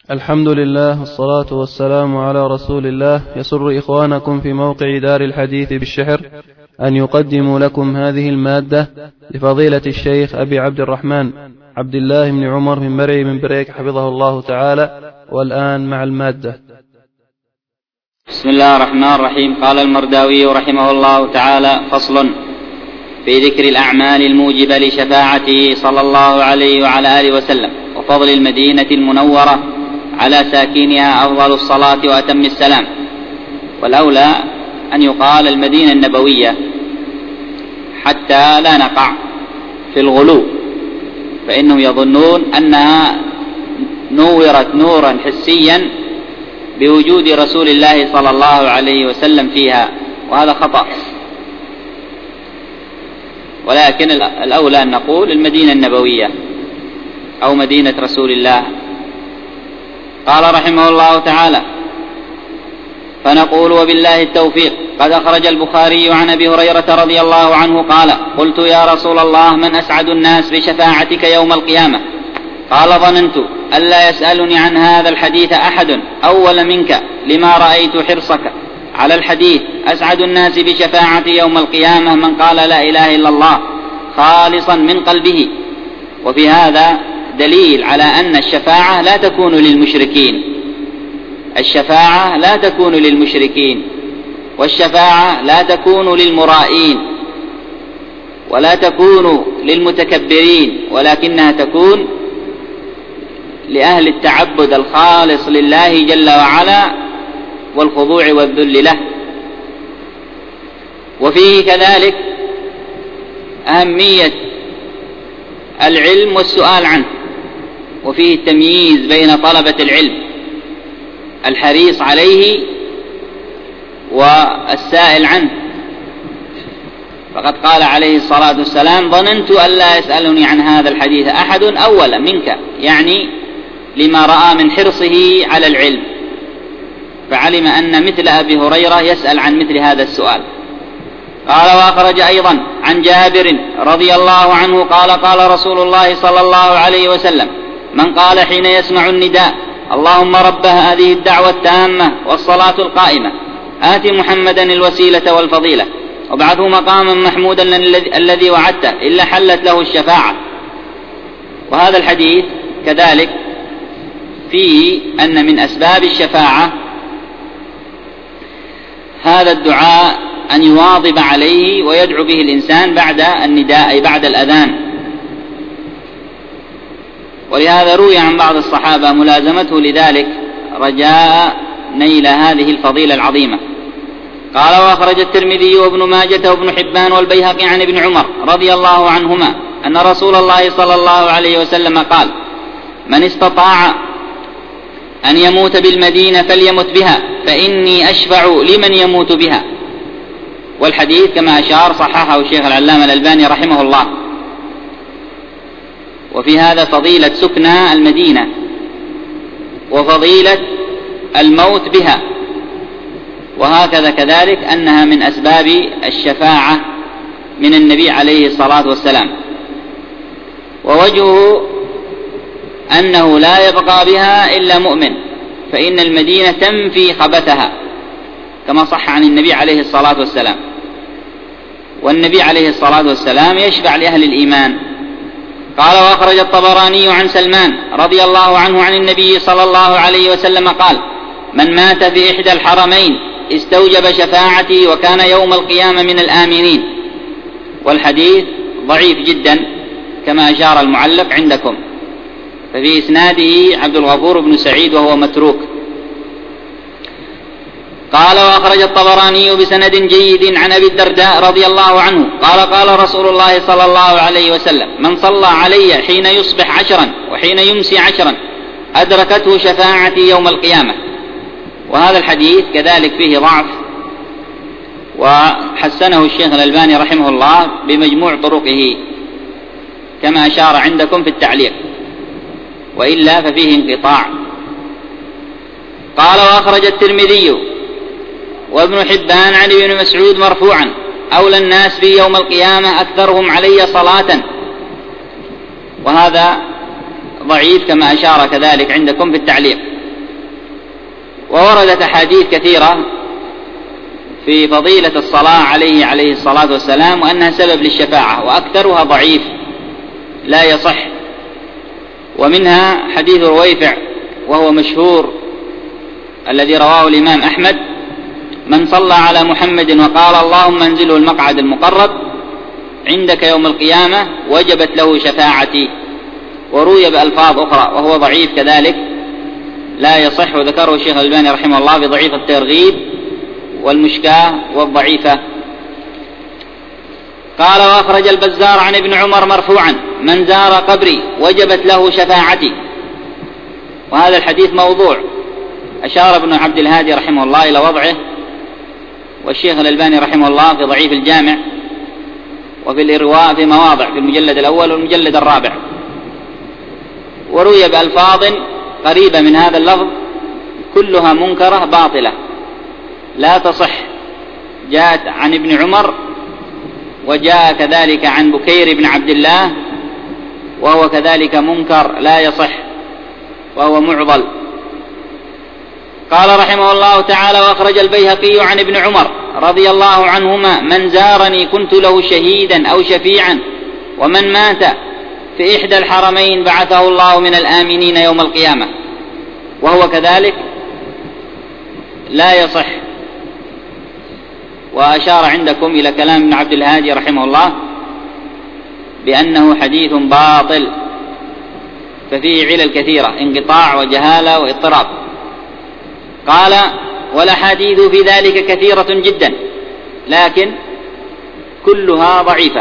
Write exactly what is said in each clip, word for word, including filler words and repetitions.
الحمد لله والصلاة والسلام على رسول الله. يسر إخوانكم في موقع دار الحديث بالشحر أن يقدموا لكم هذه المادة لفضيلة الشيخ أبي عبد الرحمن عبد الله بن عمر بن مرعي من بريك حفظه الله تعالى. والآن مع المادة. بسم الله الرحمن الرحيم. قال المرداوي رحمه الله تعالى: فصل في ذكر الأعمال الموجبة لشفاعته صلى الله عليه وعلى آله وسلم وفضل المدينة المنورة على ساكنها أفضل الصلاة وأتم السلام. والأولى أن يقال المدينة النبوية حتى لا نقع في الغلو، فإنهم يظنون أنها نورت نورا حسيا بوجود رسول الله صلى الله عليه وسلم فيها، وهذا خطأ. ولكن الأولى أن نقول المدينة النبوية أو مدينة رسول الله. قال رحمه الله تعالى: فنقول وبالله التوفيق. قد أخرج البخاري عن أبي هريرة رضي الله عنه قال: قلت يا رسول الله من أسعد الناس بشفاعتك يوم القيامة؟ قال: ظننت ألا يسألني عن هذا الحديث أحد أول منك لما رأيت حرصك على الحديث. أسعد الناس بشفاعتي يوم القيامة من قال لا إله إلا الله خالصا من قلبه. وفي هذا دليل على أن الشفاعة لا تكون للمشركين، الشفاعة لا تكون للمشركين، والشفاعة لا تكون للمرائين ولا تكون للمتكبرين، ولكنها تكون لأهل التعبد الخالص لله جل وعلا والخضوع والذل له. وفيه كذلك أهمية العلم والسؤال عنه، وفيه التمييز بين طلبة العلم الحريص عليه والسائل عنه. فقد قال عليه الصلاة والسلام: ظننت ألا يسألني عن هذا الحديث أحد أول منك، يعني لما رأى من حرصه على العلم، فعلم أن مثل أبي هريرة يسأل عن مثل هذا السؤال. قال: وأخرج أيضا عن جابر رضي الله عنه قال: قال رسول الله صلى الله عليه وسلم: من قال حين يسمع النداء: اللهم رب هذه الدعوة التامة والصلاة القائمة آت محمدا الوسيلة والفضيلة وابعثه مقاما محمودا الذي وعدته إلا حلت له الشفاعة. وهذا الحديث كذلك فيه أن من أسباب الشفاعة هذا الدعاء أن يواظب عليه ويدعو به الإنسان بعد النداء أي بعد الأذان. ولهذا روي عن بعض الصحابة ملازمته لذلك رجاء نيل هذه الفضيلة العظيمة. قال: وأخرج الترمذي وابن ماجة وابن حبان والبيهقي عن ابن عمر رضي الله عنهما أن رسول الله صلى الله عليه وسلم قال: من استطاع أن يموت بالمدينة فليمت بها فإني أشفع لمن يموت بها. والحديث كما أشار صححه الشيخ العلامة الألباني رحمه الله. وفي هذا فضيلة سكنى المدينة وفضيلة الموت بها، وهكذا كذلك أنها من أسباب الشفاعة من النبي عليه الصلاة والسلام. ووجهه أنه لا يبقى بها إلا مؤمن، فإن المدينة تنفي خبثها كما صح عن النبي عليه الصلاة والسلام. والنبي عليه الصلاة والسلام يشفع لأهل الإيمان. قال: وأخرج الطبراني عن سلمان رضي الله عنه عن النبي صلى الله عليه وسلم قال: من مات في إحدى الحرمين استوجب شفاعتي وكان يوم القيامة من الآمنين. والحديث ضعيف جدا كما أشار المعلق عندكم، ففي إسناده عبد الغفور بن سعيد وهو متروك. قال: وأخرج الطبراني بسند جيد عن أبي الدرداء رضي الله عنه قال: قال رسول الله صلى الله عليه وسلم: من صلى علي حين يصبح عشرا وحين يمسي عشرا أدركته شفاعتي يوم القيامة. وهذا الحديث كذلك فيه ضعف، وحسنه الشيخ الألباني رحمه الله بمجموع طرقه كما أشار عندكم في التعليق، وإلا ففيه انقطاع. قال: وأخرج الترمذي وابن حبان عن ابن مسعود مرفوعا: أولى الناس في يوم القيامة أكثرهم علي صلاة. وهذا ضعيف كما أشار كذلك عندكم في التعليق. ووردت أحاديث كثيرة في فضيلة الصلاة عليه عليه الصلاة والسلام وأنها سبب للشفاعة، وأكثرها ضعيف لا يصح. ومنها حديث رويفع وهو مشهور الذي رواه الإمام أحمد: من صلى على محمد وقال اللهم انزله المقعد المقرب عندك يوم القيامة وجبت له شفاعتي. وروي بألفاظ أخرى وهو ضعيف كذلك لا يصح، وذكره الشيخ الألباني رحمه الله في ضعيف الترغيب والمشكاة والضعيفة. قال: وأخرج البزار عن ابن عمر مرفوعا: من زار قبري وجبت له شفاعتي. وهذا الحديث موضوع، أشار ابن عبد الهادي رحمه الله إلى وضعه، والشيخ الألباني رحمه الله في ضعيف الجامع وفي الإرواء في مواضع في المجلد الأول والمجلد الرابع. وروي بألفاظ قريبة من هذا اللفظ كلها منكرة باطلة لا تصح، جاءت عن ابن عمر وجاء كذلك عن بكير بن عبد الله وهو كذلك منكر لا يصح وهو معضل. قال رحمه الله تعالى: وأخرج البيهقي عن ابن عمر رضي الله عنهما: من زارني كنت له شهيدا أو شفيعا، ومن مات في إحدى الحرمين بعثه الله من الآمنين يوم القيامة. وهو كذلك لا يصح. وأشار عندكم إلى كلام ابن عبد الهادي رحمه الله بأنه حديث باطل، ففيه علل كثيرة: انقطاع وجهالة واضطراب. قال: والأحاديث في ذلك كثيرة جدا لكن كلها ضعيفة،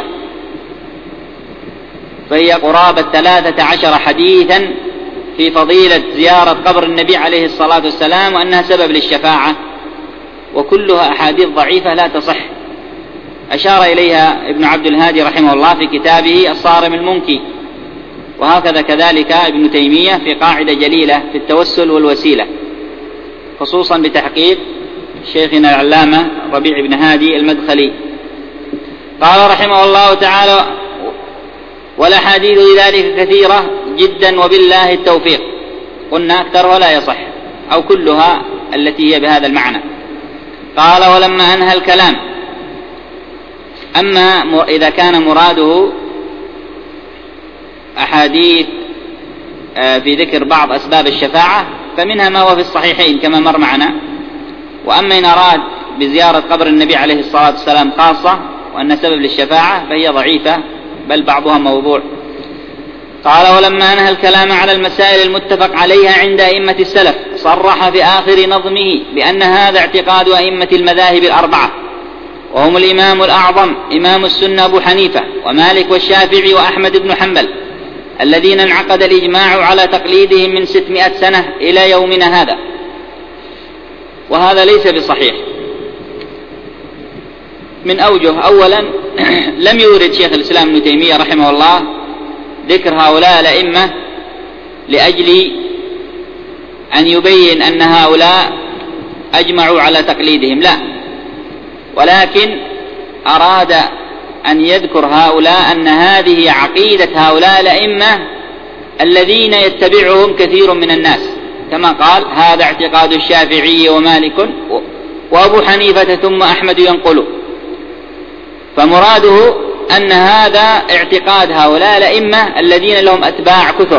فهي قرابة ثلاثة عشر حديثا في فضيلة زيارة قبر النبي عليه الصلاة والسلام وأنها سبب للشفاعة، وكلها أحاديث ضعيفة لا تصح. أشار إليها ابن عبد الهادي رحمه الله في كتابه الصارم المنكي، وهكذا كذلك ابن تيمية في قاعدة جليلة في التوسل والوسيلة، خصوصا بتحقيق شيخنا العلامة ربيع بن هادي المدخلي. قال رحمه الله تعالى: والأحاديث ذلك كثيرة جدا وبالله التوفيق. قلنا أكثرها لا يصح أو كلها التي هي بهذا المعنى. قال: ولما أنهى الكلام، أما إذا كان مراده أحاديث في ذكر بعض أسباب الشفاعة فمنها ما هو في الصحيحين كما مر معنا. وأما إن أراد بزيارة قبر النبي عليه الصلاة والسلام خاصة وأن سبب للشفاعة فهي ضعيفة بل بعضها موضوع. قال: ولما أنهى الكلام على المسائل المتفق عليها عند أئمة السلف صرح في آخر نظمه بأن هذا اعتقاد أئمة المذاهب الأربعة، وهم الإمام الأعظم إمام السنة أبو حنيفة ومالك والشافعي وأحمد بن حنبل، الذين انعقد الإجماع على تقليدهم من ستمائة سنة إلى يومنا هذا. وهذا ليس بصحيح من أوجه. أولا، لم يورد شيخ الإسلام ابن تيمية رحمه الله ذكر هؤلاء الأئمة لأجل أن يبين أن هؤلاء أجمعوا على تقليدهم، لا، ولكن أراد أن يذكر هؤلاء أن هذه عقيدة هؤلاء الأئمة الذين يتبعهم كثير من الناس، كما قال: هذا اعتقاد الشافعي ومالك وأبو حنيفة ثم أحمد ينقله. فمراده أن هذا اعتقاد هؤلاء الأئمة الذين لهم أتباع كثر.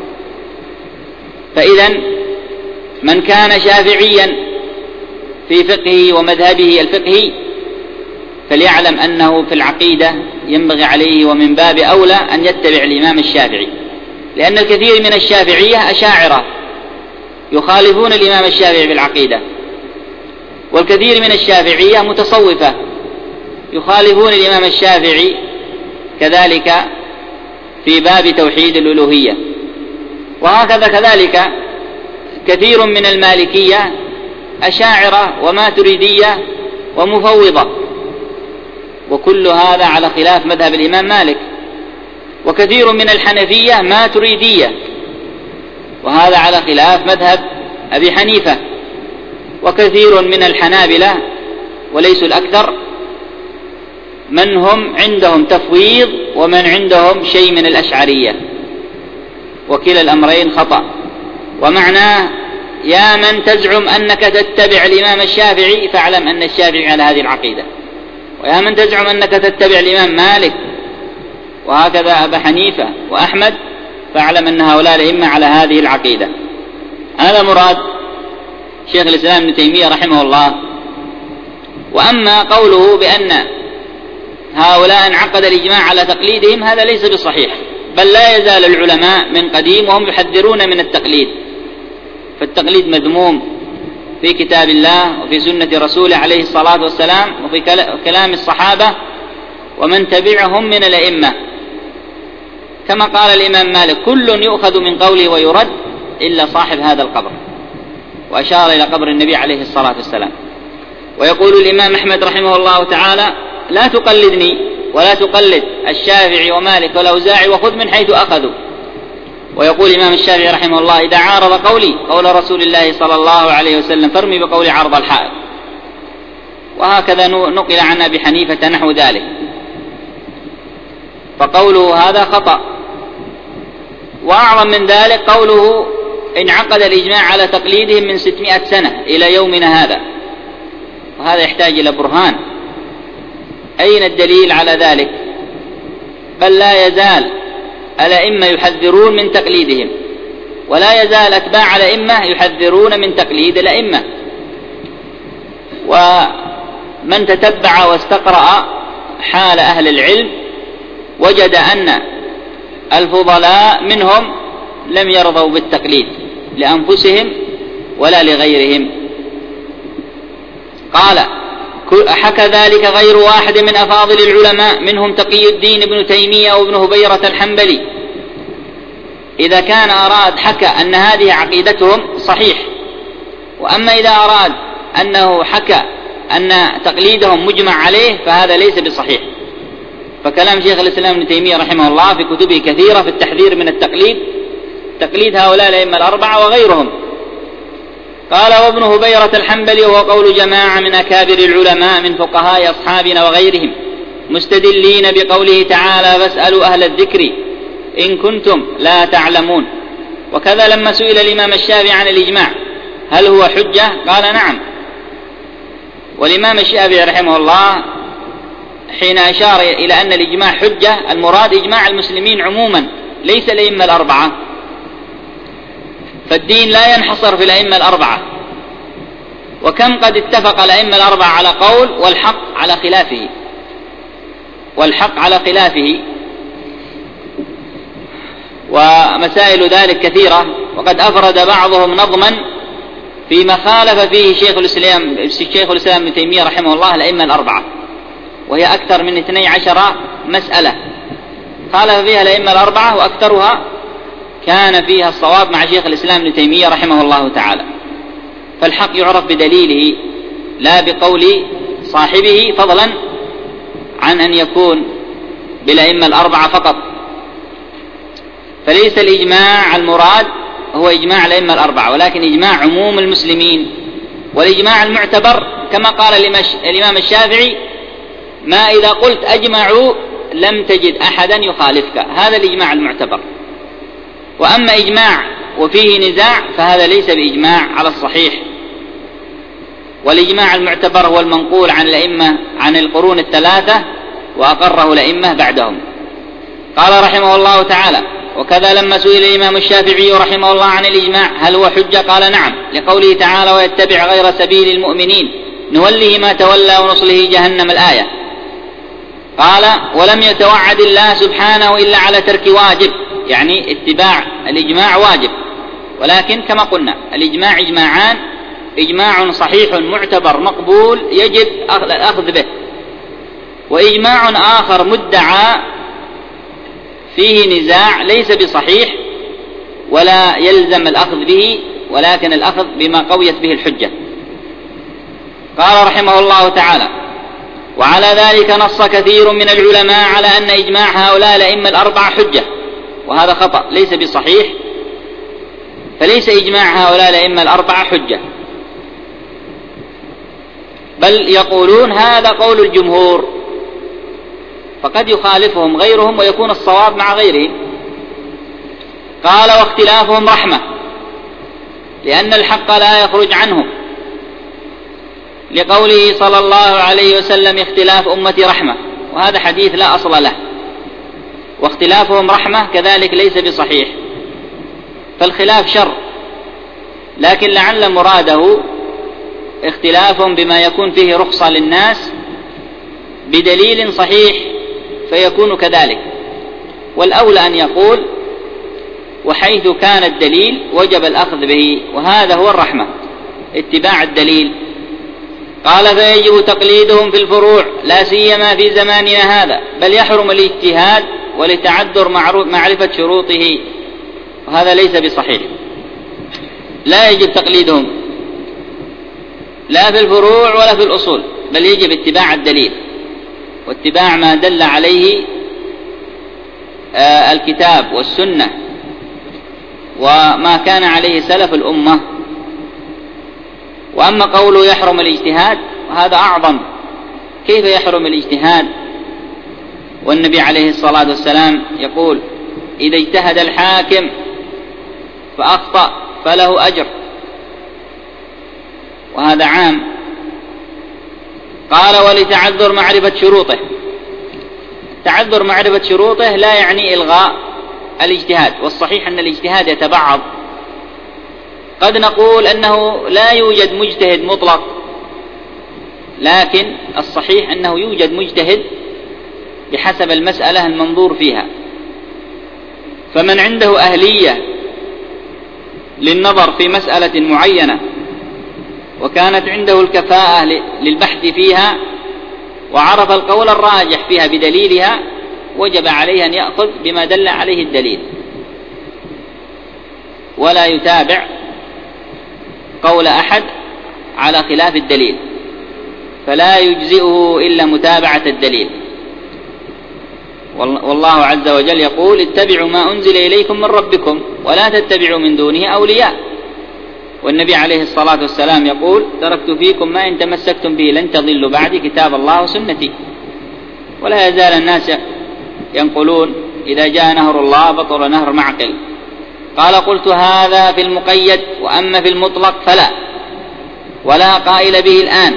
فإذن من كان شافعيا في فقهه ومذهبه الفقهي فليعلم أنه في العقيدة ينبغي عليه ومن باب أولى أن يتبع الإمام الشافعي، لأن الكثير من الشافعية أشاعرة يخالفون الإمام الشافعي في العقيدة، والكثير من الشافعية متصوفة يخالفون الإمام الشافعي كذلك في باب توحيد الألوهية. وهكذا كذلك كثير من المالكية أشاعرة وماتريدية ومفوضة، وكل هذا على خلاف مذهب الإمام مالك. وكثير من الحنفية ماتريدية، وهذا على خلاف مذهب أبي حنيفة. وكثير من الحنابلة وليسوا الأكثر من هم عندهم تفويض ومن عندهم شيء من الأشعرية، وكلا الأمرين خطأ. ومعناه يا من تزعم أنك تتبع الإمام الشافعي فاعلم أن الشافعي على هذه العقيدة، ويا من تزعم أنك تتبع الإمام مالك وهكذا أبا حنيفة وأحمد فاعلم أن هؤلاء الأئمة على هذه العقيدة. هذا مراد شيخ الإسلام ابن تيمية رحمه الله. وأما قوله بأن هؤلاء انعقد الإجماع على تقليدهم هذا ليس بصحيح، بل لا يزال العلماء من قديم وهم يحذرون من التقليد، فالتقليد مذموم في كتاب الله وفي سنة رسوله عليه الصلاة والسلام وفي كلام الصحابة ومن تبعهم من الأئمة، كما قال الإمام مالك: كل يؤخذ من قوله ويرد إلا صاحب هذا القبر، وأشار إلى قبر النبي عليه الصلاة والسلام. ويقول الإمام أحمد رحمه الله تعالى: لا تقلدني ولا تقلد الشافعي ومالك والأوزاعي وخذ من حيث أخذوا. ويقول الإمام الشافعي رحمه الله: إذا عارض قولي قول رسول الله صلى الله عليه وسلم فارمي بقولي عرض الحائط. وهكذا نقل عن أبي حنيفة نحو ذلك، فقوله هذا خطأ. وأعظم من ذلك قوله انعقد الإجماع على تقليدهم من ستمائة سنة إلى يومنا هذا، وهذا يحتاج إلى برهان. أين الدليل على ذلك؟ بل لا يزال الأئمة يحذرون من تقليدهم، ولا يزال أتباع الأئمة يحذرون من تقليد الأئمة. ومن تتبع واستقرأ حال أهل العلم وجد أن الفضلاء منهم لم يرضوا بالتقليد لأنفسهم ولا لغيرهم. قال: حكى ذلك غير واحد من أفاضل العلماء، منهم تقي الدين ابن تيمية وابن هبيرة الحنبلي. إذا كان أراد حكى أن هذه عقيدتهم صحيح، وأما إذا أراد أنه حكى أن تقليدهم مجمع عليه فهذا ليس بصحيح. فكلام شيخ الإسلام ابن تيمية رحمه الله في كتبه كثيرة في التحذير من التقليد، تقليد هؤلاء الأئمة الأربعة وغيرهم. قال: وابن هبيرة الحنبلي وهو قول جماعة من أكابر العلماء من فقهاء أصحابنا وغيرهم، مستدلين بقوله تعالى: فاسألوا أهل الذكر إن كنتم لا تعلمون. وكذا لما سئل الإمام الشافعي عن الإجماع هل هو حجة؟ قال: نعم. والإمام الشافعي رحمه الله حين أشار إلى أن الإجماع حجة المراد إجماع المسلمين عموما ليس الأئمة الأربعة، فالدين لا ينحصر في الأئمة الأربعة. وكم قد اتفق الأئمة الأربعة على قول والحق على خلافه، والحق على خلافه. ومسائل ذلك كثيرة، وقد أفرد بعضهم نظما فيما خالف فيه شيخ الإسلام شيخ الإسلام ابن تيمية رحمه الله الأئمة الأربعة، وهي أكثر من اثني عشر مسألة خالف فيها الأئمة الأربعة، وأكثرها كان فيها الصواب مع شيخ الإسلام ابن تيمية رحمه الله تعالى. فالحق يعرف بدليله لا بقول صاحبه، فضلا عن أن يكون بالأئمة الأربعة فقط. فليس الإجماع المراد هو إجماع الأئمة الأربعة، ولكن إجماع عموم المسلمين. والإجماع المعتبر كما قال الإمام الشافعي: ما إذا قلت أجمعوا لم تجد أحدا يخالفك، هذا الإجماع المعتبر. وأما إجماع وفيه نزاع فهذا ليس بإجماع على الصحيح. والإجماع المعتبر هو المنقول عن الأئمة عن القرون الثلاثة وأقره الأئمة بعدهم. قال رحمه الله تعالى: وكذا لما سئل الإمام الشافعي رحمه الله عن الإجماع هل هو حجة قال: نعم، لقوله تعالى: ويتبع غير سبيل المؤمنين نوله ما تولى ونصله جهنم الآية. قال: ولم يتوعد الله سبحانه إلا على ترك واجب، يعني اتباع الإجماع واجب. ولكن كما قلنا الإجماع إجماعان: إجماع صحيح معتبر مقبول يجب الأخذ به، وإجماع آخر مدعى فيه نزاع ليس بصحيح ولا يلزم الأخذ به، ولكن الأخذ بما قويت به الحجة. قال رحمه الله تعالى: وعلى ذلك نص كثير من العلماء على أن إجماع هؤلاء الأئمة الأربعة حجة، وهذا خطأ ليس بصحيح، فليس إجماع هؤلاء الأئمة الأربعة حجة، بل يقولون هذا قول الجمهور، فقد يخالفهم غيرهم ويكون الصواب مع غيرهم. قال: واختلافهم رحمة، لأن الحق لا يخرج عنه، لقوله صلى الله عليه وسلم: اختلاف أمتي رحمة، وهذا حديث لا أصل له، واختلافهم رحمة كذلك ليس بصحيح، فالخلاف شر، لكن لعل مراده اختلاف بما يكون فيه رخصة للناس بدليل صحيح فيكون كذلك، والأولى أن يقول: وحيث كان الدليل وجب الأخذ به، وهذا هو الرحمة، اتباع الدليل. قال: فيجب تقليدهم في الفروع لا سيما في زماننا هذا، بل يحرم الاجتهاد ولتعذر معرفة شروطه، وهذا ليس بصحيح. لا يجب تقليدهم لا في الفروع ولا في الأصول، بل يجب اتباع الدليل واتباع ما دل عليه آه الكتاب والسنة وما كان عليه سلف الأمة. وأما قوله يحرم الاجتهاد، وهذا أعظم. كيف يحرم الاجتهاد والنبي عليه الصلاة والسلام يقول: إذا اجتهد الحاكم فأخطأ فله أجر، وهذا عام. قال: ولتعذر معرفة شروطه. تعذر معرفة شروطه لا يعني إلغاء الاجتهاد، والصحيح أن الاجتهاد يتبعض. قد نقول أنه لا يوجد مجتهد مطلق، لكن الصحيح أنه يوجد مجتهد بحسب المسألة المنظور فيها. فمن عنده أهلية للنظر في مسألة معينة وكانت عنده الكفاءة للبحث فيها وعرف القول الراجح فيها بدليلها، وجب عليه أن يأخذ بما دل عليه الدليل، ولا يتابع قول أحد على خلاف الدليل، فلا يجزئه إلا متابعة الدليل. والله عز وجل يقول: اتبعوا ما أنزل إليكم من ربكم ولا تتبعوا من دونه أولياء. والنبي عليه الصلاة والسلام يقول: تركت فيكم ما إن تمسكتم به لن تضلوا بعد، كتاب الله وسنتي. ولا يزال الناس ينقلون: إذا جاء نهر الله بطل نهر معقل. قال: قلت: هذا في المقيد، وأما في المطلق فلا، ولا قائل به الآن.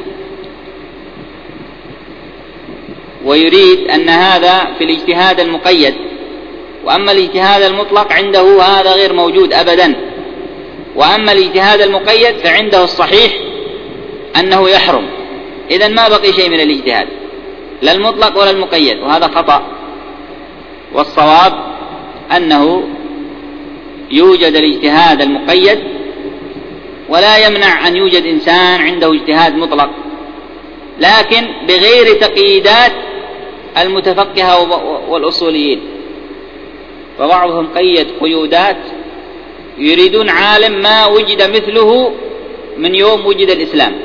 ويريد أن هذا في الاجتهاد المقيد، وأما الاجتهاد المطلق عنده هذا غير موجود أبدا. وأما الاجتهاد المقيد فعنده الصحيح أنه يحرم، إذن ما بقي شيء من الاجتهاد، لا المطلق ولا المقيد، وهذا خطأ. والصواب أنه يوجد الاجتهاد المقيد، ولا يمنع أن يوجد إنسان عنده اجتهاد مطلق، لكن بغير تقييدات المتفقهة والأصوليين. فبعضهم قيد قيودات يريدون عالم ما وجد مثله من يوم وجد الإسلام،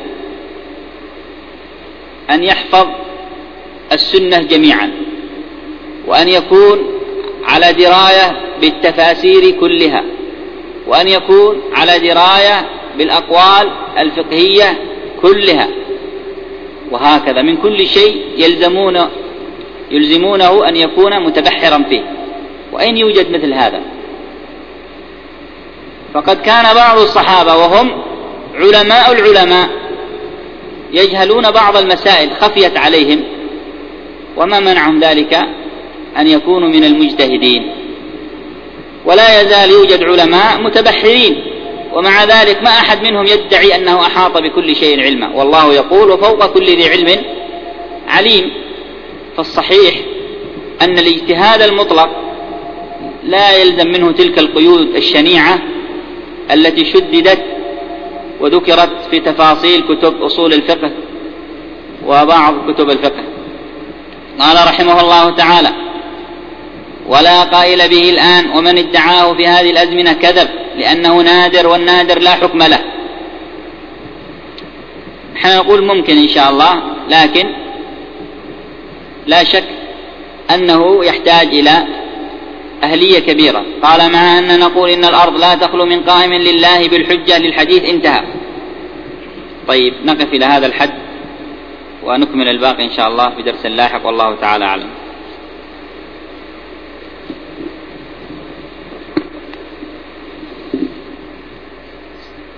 أن يحفظ السنة جميعا، وأن يكون على دراية بالتفاسير كلها، وأن يكون على دراية بالأقوال الفقهية كلها، وهكذا من كل شيء يلزمون يلزمونه أن يكون متبحرا فيه. وأين يوجد مثل هذا؟ فقد كان بعض الصحابة وهم علماء العلماء يجهلون بعض المسائل خفيت عليهم، وما منعهم ذلك أن يكونوا من المجتهدين. ولا يزال يوجد علماء متبحرين، ومع ذلك ما أحد منهم يدعي أنه أحاط بكل شيء علما، والله يقول: وفوق كل ذي علم عليم. فالصحيح أن الاجتهاد المطلق لا يلزم منه تلك القيود الشنيعة التي شددت وذكرت في تفاصيل كتب أصول الفقه وبعض كتب الفقه. قال رحمه الله تعالى: ولا قائل به الآن، ومن ادعاه في هذه الأزمنة كذب، لأنه نادر، والنادر لا حكم له. نحن نقول ممكن إن شاء الله، لكن لا شك أنه يحتاج إلى أهلية كبيرة. قال: مع أن نقول إن الأرض لا تخلو من قائم لله بالحجة للحديث انتهى. طيب، نقف إلى هذا الحد ونكمل الباقي إن شاء الله في درس لاحق، والله تعالى أعلم.